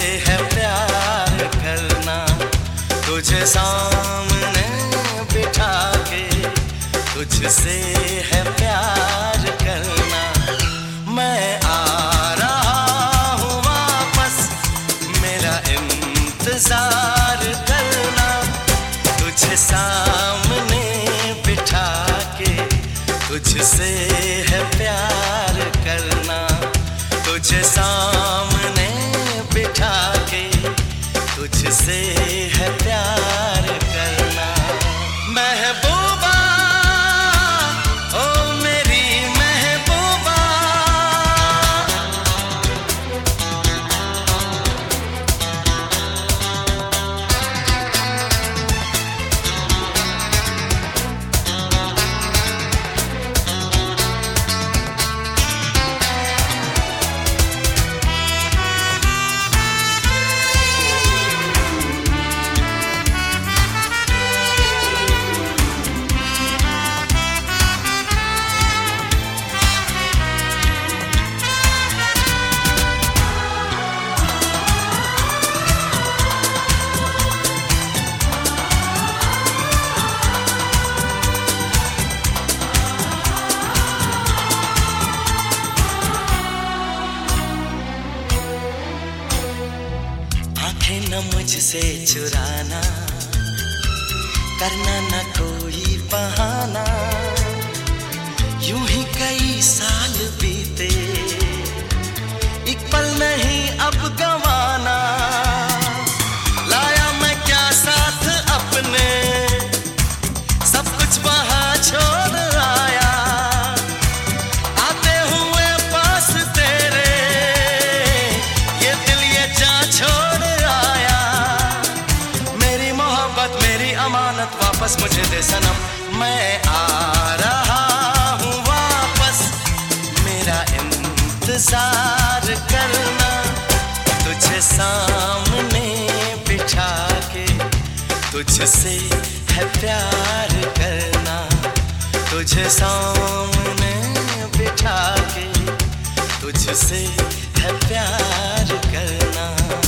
है प्यार करना, तुझे सामने बिठा के तुझसे है प्यार करना। मैं आ रहा हूँ वापस, मेरा इंतजार करना, तुझे सामने बिठा के तुझसे है प्यार करना, तुझे सामने बिठा के तुझसे है प्यार करना। महबूबा ओ मेरी महबूबा, न मुझसे चुराना, करना न कोई बहाना, यूं ही कई साल बीते, एक पल नहीं अब गंवाना। लाया मैं क्या साथ अपने, सब कुछ वहां छोड़ आया, आते हुए पास तेरे ये दिल ये जान छोड़ अमानत वापस मुझे दे सनम। मैं आ रहा हूँ वापस, मेरा इंतजार करना, तुझे सामने बिठा के तुझसे है प्यार करना, तुझे सामने बिठा के तुझसे है प्यार करना।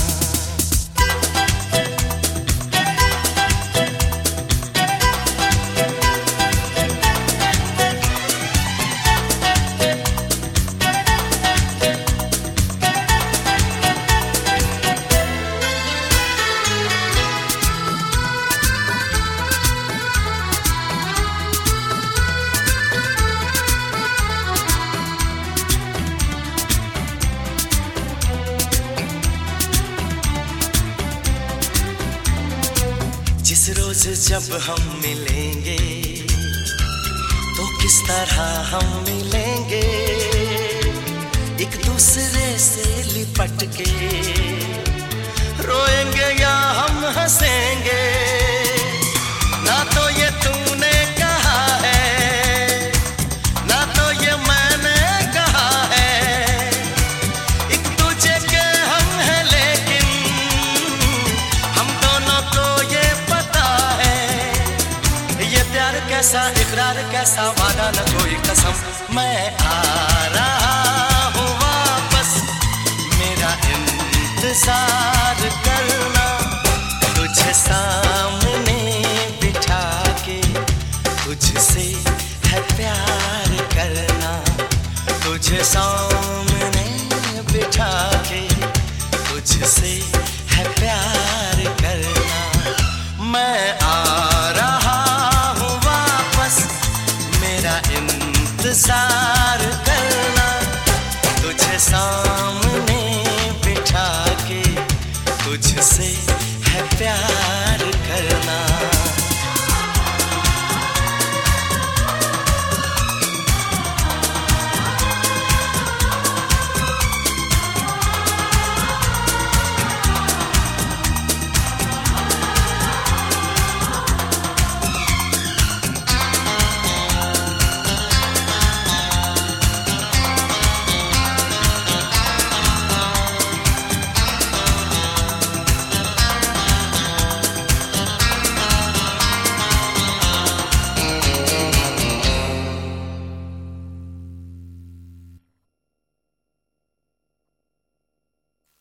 जिस रोज जब हम मिलेंगे तो किस तरह हम मिलेंगे, एक दूसरे से लिपट के रोएंगे या हम हंसेंगे। ना तो ये तूने कहा है, ना तो ये मैंने कहा है, एक दूजे के हम हैं लेकिन हम दोनों को ये प्यार कैसा, इकरार कैसा, वादा न कोई कसम। मैं आ रहा हूँ वापस, मेरा इंतजार करना, तुझे सामने बिठा के तुझसे है प्यार करना, तुझे सामने बिठा के तुझसे है प्यार करना। मैं आ रहा इंतजार करना, तुझे सामने बिठा के तुझसे है प्यार करना।